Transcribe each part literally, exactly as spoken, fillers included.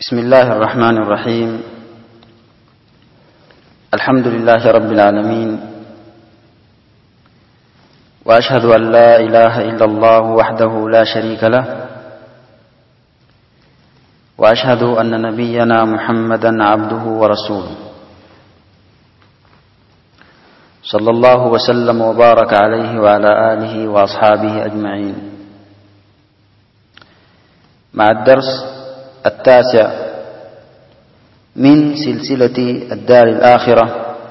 بسم الله الرحمن الرحيم. الحمد لله رب العالمين، وأشهد أن لا إله إلا الله وحده لا شريك له، وأشهد أن نبينا محمدا عبده ورسوله، صلى الله وسلم وبارك عليه وعلى آله وأصحابه أجمعين. مع الدرس التاسع من سلسلة الدار الآخرة،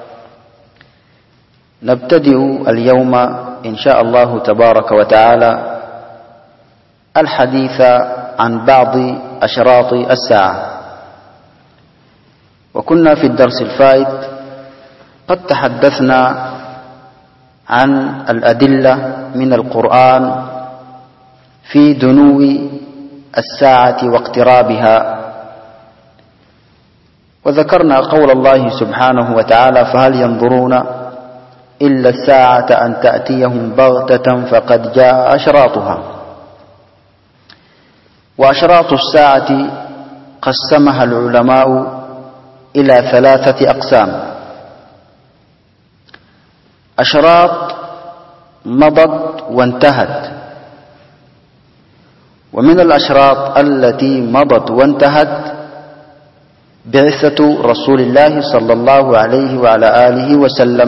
نبتدئ اليوم إن شاء الله تبارك وتعالى الحديث عن بعض أشراط الساعة. وكنا في الدرس الفائت قد تحدثنا عن الأدلة من القرآن في دنو الساعة واقترابها، وذكرنا قول الله سبحانه وتعالى: فهل ينظرون إلا الساعة أن تأتيهم بغتة فقد جاء أشراطها. وأشراط الساعة قسمها العلماء إلى ثلاثة أقسام: أشراط مضت وانتهت، ومن الأشراط التي مضت وانتهت بعثة رسول الله صلى الله عليه وعلى آله وسلم،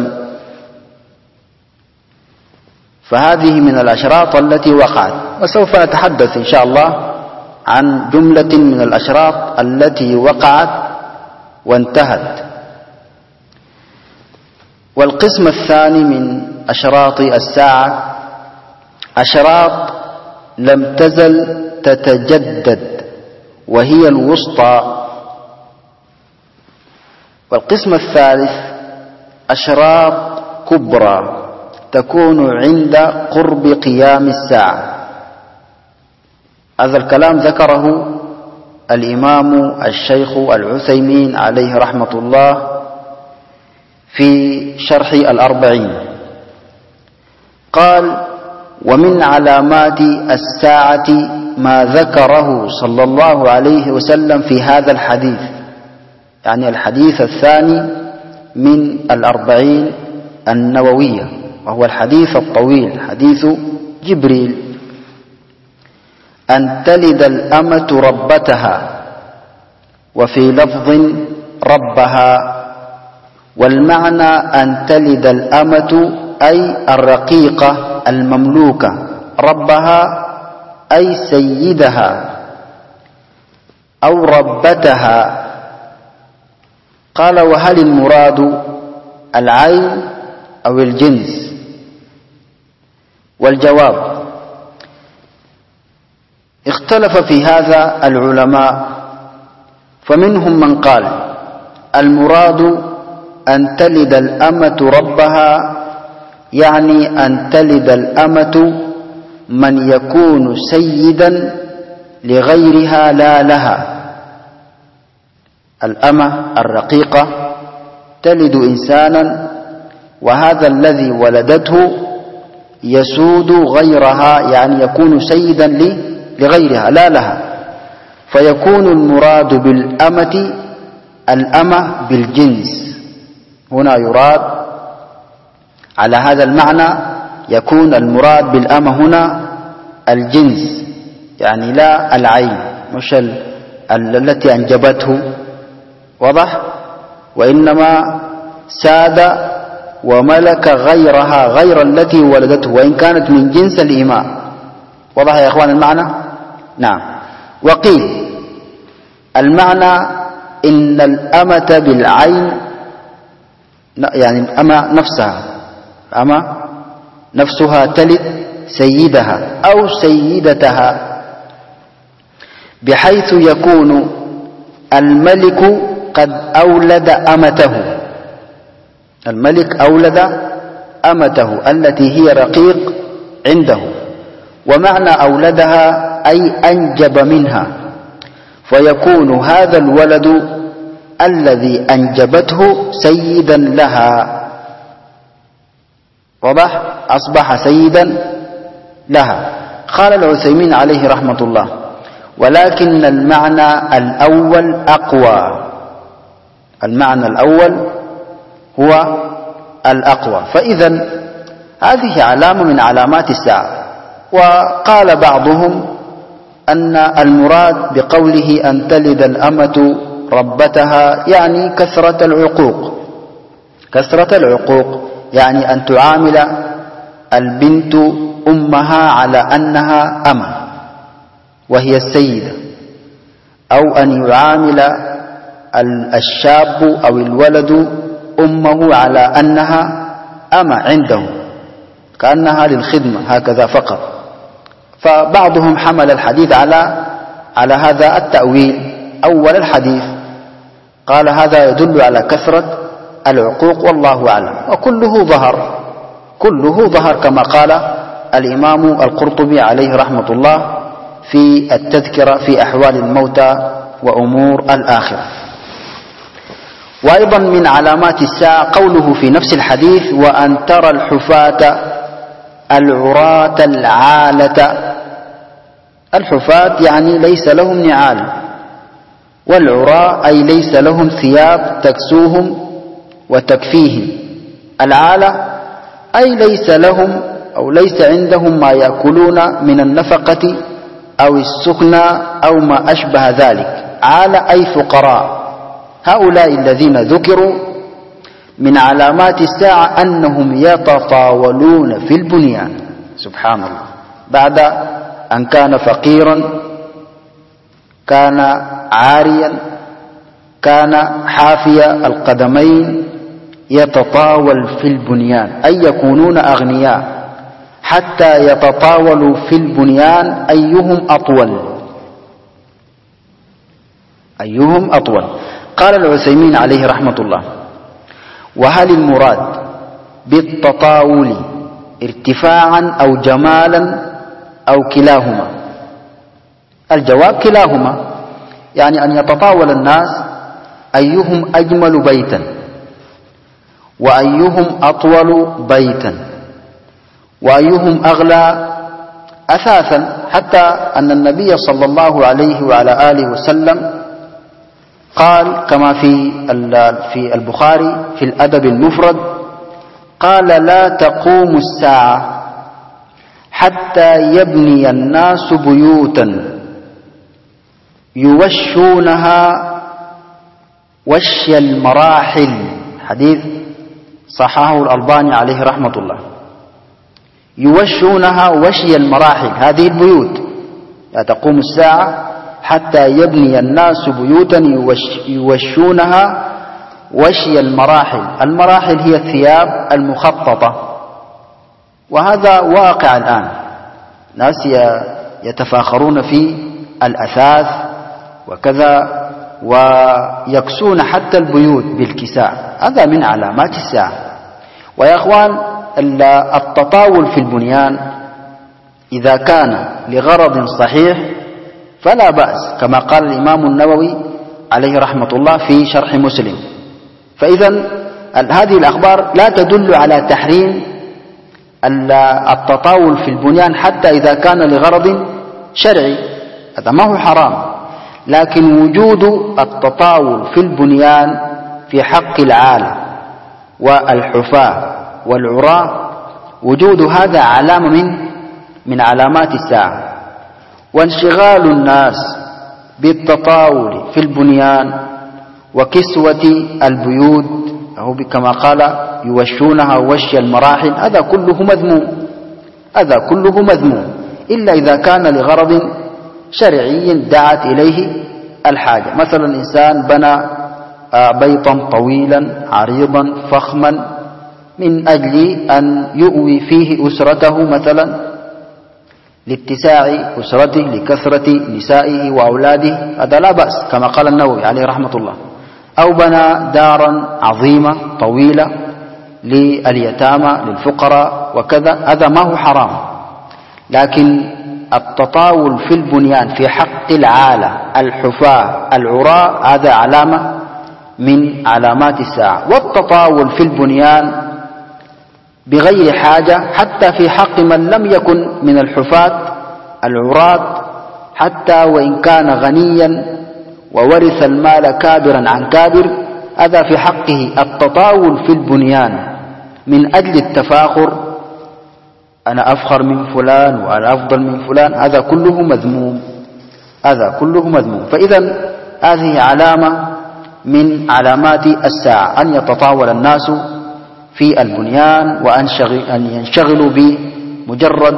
فهذه من الأشراط التي وقعت، وسوف نتحدث إن شاء الله عن جملة من الأشراط التي وقعت وانتهت. والقسم الثاني من أشراط الساعة أشراط لم تزل تتجدد وهي الوسطى. والقسم الثالث أشراط كبرى تكون عند قرب قيام الساعة. هذا الكلام ذكره الإمام الشيخ العثيمين عليه رحمة الله في شرح الأربعين، قال: ومن علامات الساعة ما ذكره صلى الله عليه وسلم في هذا الحديث، يعني الحديث الثاني من الأربعين النووية، وهو الحديث الطويل حديث جبريل: أن تلد الأمة ربتها، وفي لفظ ربها. والمعنى أن تلد الأمة أي الرقيقة المملوكة، ربها أي سيدها أو ربتها. قال: وهل المراد العين أو الجنس؟ والجواب: اختلف في هذا العلماء، فمنهم من قال: المراد أن تلد الأمة ربها، يعني أن تلد الأمة من يكون سيدا لغيرها لا لها. الأمة الرقيقة تلد إنسانا، وهذا الذي ولدته يسود غيرها، يعني يكون سيدا لغيرها لا لها، فيكون المراد بالأمة الأمة بالجنس. هنا يراد على هذا المعنى، يكون المراد بالأمة هنا الجنس، يعني لا العين، مش التي أنجبته، واضح؟ وإنما ساد وملك غيرها، غير التي ولدته، وإن كانت من جنس الإماء. واضح يا إخوان المعنى؟ نعم. وقيل المعنى إن الأمة بالعين، يعني الأمة نفسها، أما نفسها تلد سيدها أو سيدتها، بحيث يكون الملك قد أولد أمته. الملك أولد أمته التي هي رقيق عنده، ومعنى أولدها أي أنجب منها، فيكون هذا الولد الذي أنجبته سيدا لها. واضح؟ أصبح سيدا لها. قال العثيمين عليه رحمة الله: ولكن المعنى الأول أقوى، المعنى الأول هو الأقوى. فإذا هذه علامة من علامات الساعة. وقال بعضهم أن المراد بقوله أن تلد الأمة ربتها يعني كثرة العقوق، كثرة العقوق يعني أن تعامل البنت أمها على أنها أمة وهي السيدة، أو أن يعامل الشاب أو الولد أمه على أنها أمة عنده كأنها للخدمة هكذا فقط. فبعضهم حمل الحديث على على هذا التأويل. أول الحديث قال هذا يدل على كثرة العقوق والله أعلم، وكله ظهر، كله ظهر كما قال الإمام القرطبي عليه رحمة الله في التذكرة في أحوال الموتى وأمور الآخرة. وأيضا من علامات الساعة قوله في نفس الحديث وأن ترى الحفاة العراة العالة. الحفاة يعني ليس لهم نعال، والعراة أي ليس لهم ثياب تكسوهم وتكفيهم. العالة أي ليس لهم أو ليس عندهم ما يأكلون من النفقة أو السكنى أو ما أشبه ذلك. عالة أي فقراء. هؤلاء الذين ذكروا من علامات الساعة أنهم يتطاولون في البنيان، سبحان الله، بعد أن كان فقيرا، كان عاريا، كان حافي القدمين، يتطاول في البنيان أي يكونون أغنياء حتى يتطاولوا في البنيان أيهم أطول، أيهم أطول. قال العثيمين عليه رحمة الله وهل المراد بالتطاول ارتفاعا أو جمالا أو كلاهما؟ الجواب كلاهما، يعني أن يتطاول الناس أيهم أجمل بيتا وأيهم أطول بيتا وأيهم أغلى أثاثا، حتى أن النبي صلى الله عليه وعلى آله وسلم قال كما في في البخاري في الأدب المفرد قال لا تقوم الساعة حتى يبني الناس بيوتا يوشونها وشي المراحل. حديث صححه الألباني عليه رحمة الله. يوشونها وشي المراحل، هذه البيوت لا تقوم الساعة حتى يبني الناس بيوتا يوش يوشونها وشي المراحل. المراحل هي الثياب المخططة، وهذا واقع الآن، ناس يتفاخرون في الأثاث وكذا ويكسون حتى البيوت بالكساء، هذا من علامات الساعة. ويا أخوان التطاول في البنيان إذا كان لغرض صحيح فلا بأس، كما قال الإمام النووي عليه رحمة الله في شرح مسلم. فإذا هذه الأخبار لا تدل على تحريم التطاول في البنيان حتى إذا كان لغرض شرعي، هذا ما هو حرام، لكن وجود التطاول في البنيان في حق العالة والحفاة والعراة، وجود هذا علامة من من علامات الساعة. وانشغال الناس بالتطاول في البنيان وكسوة البيوت أو كما قال يوشونها وشي المراحل، هذا كله مذموم، هذا كله مذموم إلا إذا كان لغرض شرعي دعت إليه الحاجة. مثلا إنسان بنى بيتا طويلا عريضا فخما من أجل أن يؤوي فيه أسرته، مثلا لاتساع أسرته لكثرة نسائه وأولاده، هذا لا بأس كما قال النووي عليه رحمة الله. أو بنى دارا عظيمة طويلة لليتامى للفقراء وكذا، هذا ما هو حرام. لكن التطاول في البنيان في حق العالة الحفاة العراة هذا علامة من علامات الساعة. والتطاول في البنيان بغير حاجة حتى في حق من لم يكن من الحفاة العراة حتى وإن كان غنيا وورث المال كابرا عن كابر، هذا في حقه التطاول في البنيان من أجل التفاخر، أنا أفخر من فلان وأنا أفضل من فلان، هذا كله مذموم، هذا كله مذموم. فإذا هذه علامة من علامات الساعة، أن يتطاول الناس في البنيان وأن ينشغلوا بمجرد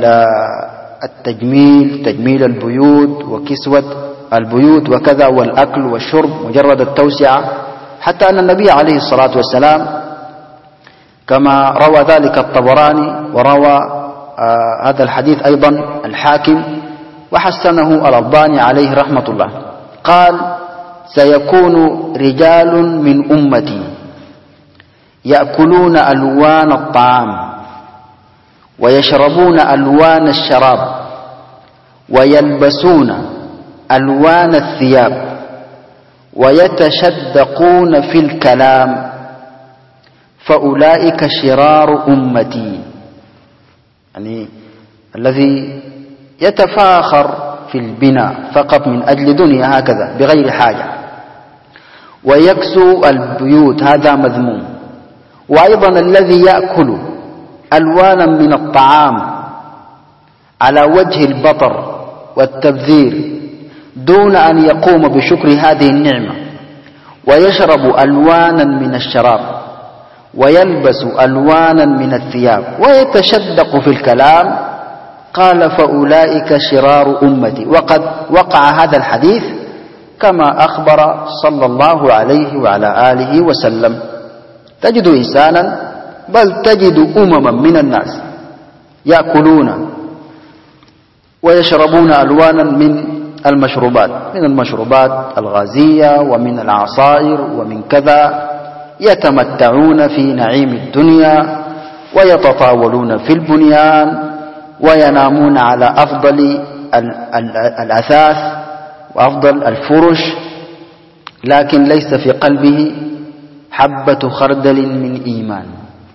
التجميل، تجميل البيوت وكسوة البيوت وكذا، والأكل والشرب، مجرد التوسعة. حتى أن النبي عليه الصلاة والسلام كما روى ذلك الطبراني، وروى آه هذا الحديث أيضا الحاكم وحسنه الألباني عليه رحمة الله، قال: سيكون رجال من أمتي يأكلون ألوان الطعام ويشربون ألوان الشراب ويلبسون ألوان الثياب ويتشدقون في الكلام، فأولئك شرار أمتي. يعني الذي يتفاخر في البناء فقط من أجل دنيا هكذا بغير حاجة، ويكسو البيوت، هذا مذموم. وأيضا الذي يأكل ألوانا من الطعام على وجه البطر والتبذير دون أن يقوم بشكر هذه النعمة، ويشرب ألوانا من الشراب ويلبس ألوانا من الثياب ويتشدق في الكلام، قال: فأولئك شرار أمتي. وقد وقع هذا الحديث كما أخبر صلى الله عليه وعلى آله وسلم. تجد إنسانا، بل تجد أمما من الناس يأكلون ويشربون ألوانا من المشروبات، من المشروبات الغازية ومن العصائر ومن كذا، يتمتعون في نعيم الدنيا ويتطاولون في البنيان وينامون على أفضل الأثاث وأفضل الفرش، لكن ليس في قلبه حبة خردل من إيمان،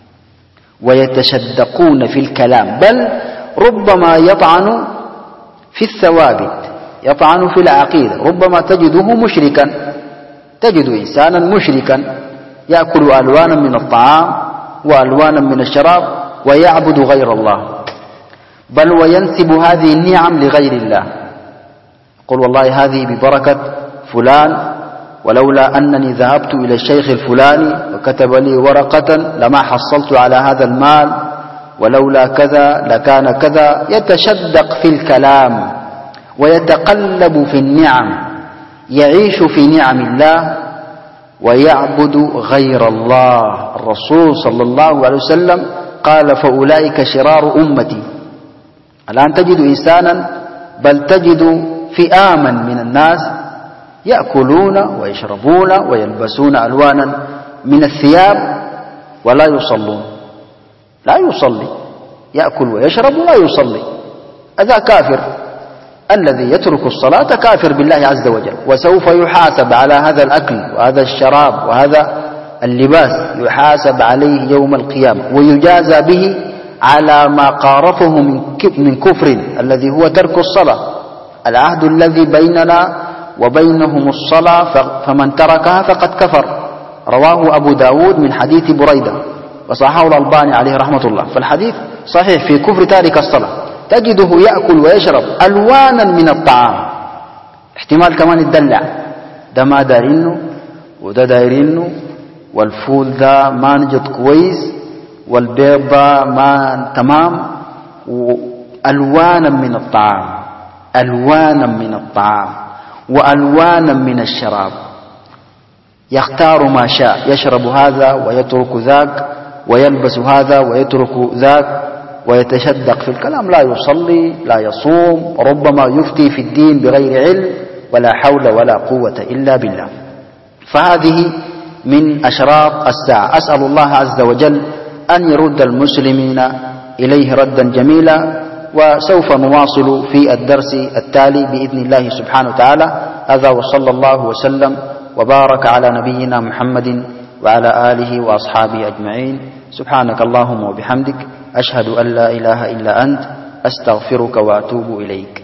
ويتشدقون في الكلام، بل ربما يطعن في الثوابت، يطعن في العقيدة. ربما تجده مشركا، تجد إنسانا مشركا يأكل ألوانا من الطعام وألوانا من الشراب ويعبد غير الله، بل وينسب هذه النعم لغير الله، قل والله هذه ببركة فلان، ولولا أنني ذهبت إلى الشيخ الفلاني وكتب لي ورقة لما حصلت على هذا المال، ولولا كذا لكان كذا. يتشدق في الكلام ويتقلب في النعم، يعيش في نعم الله ويعبد غير الله. الرسول صلى الله عليه وسلم قال: فأولئك شرار أمتي. الآن تجد إنسانا، بل تجد فئاما من الناس يأكلون ويشربون ويلبسون ألوانا من الثياب ولا يصلون، لا يصلي، يأكل ويشرب ولا يصلي، هذا كافر. الذي يترك الصلاة كافر بالله عز وجل، وسوف يحاسب على هذا الأكل وهذا الشراب وهذا اللباس، يحاسب عليه يوم القيامة ويجازى به على ما قارفه من كفر الذي هو ترك الصلاة. العهد الذي بيننا وبينهم الصلاة، فمن تركها فقد كفر. رواه أبو داود من حديث بريدة وصححه الألباني عليه رحمة الله. فالحديث صحيح في كفر تارك الصلاة. تجده يأكل ويشرب ألوانا من الطعام، احتمال كمان يدلع، ده ما دايرينه وده دايرينه، والفول ده ما نجد كويس، والبيض ده ما تمام، ألوانا من الطعام، ألوانا من الطعام وألوانا من الشراب، يختار ما شاء، يشرب هذا ويترك ذاك، ويلبس هذا ويترك ذاك، ويتشدق في الكلام، لا يصلي لا يصوم، ربما يفتي في الدين بغير علم، ولا حول ولا قوة إلا بالله. فهذه من أشراط الساعة. أسأل الله عز وجل أن يرد المسلمين إليه ردا جميلا، وسوف نواصل في الدرس التالي بإذن الله سبحانه وتعالى. هذا وصلى الله وسلم وبارك على نبينا محمد وعلى آله وأصحابه أجمعين. سبحانك اللهم وبحمدك، أشهد أن لا إله إلا أنت، أستغفرك وأتوب إليك.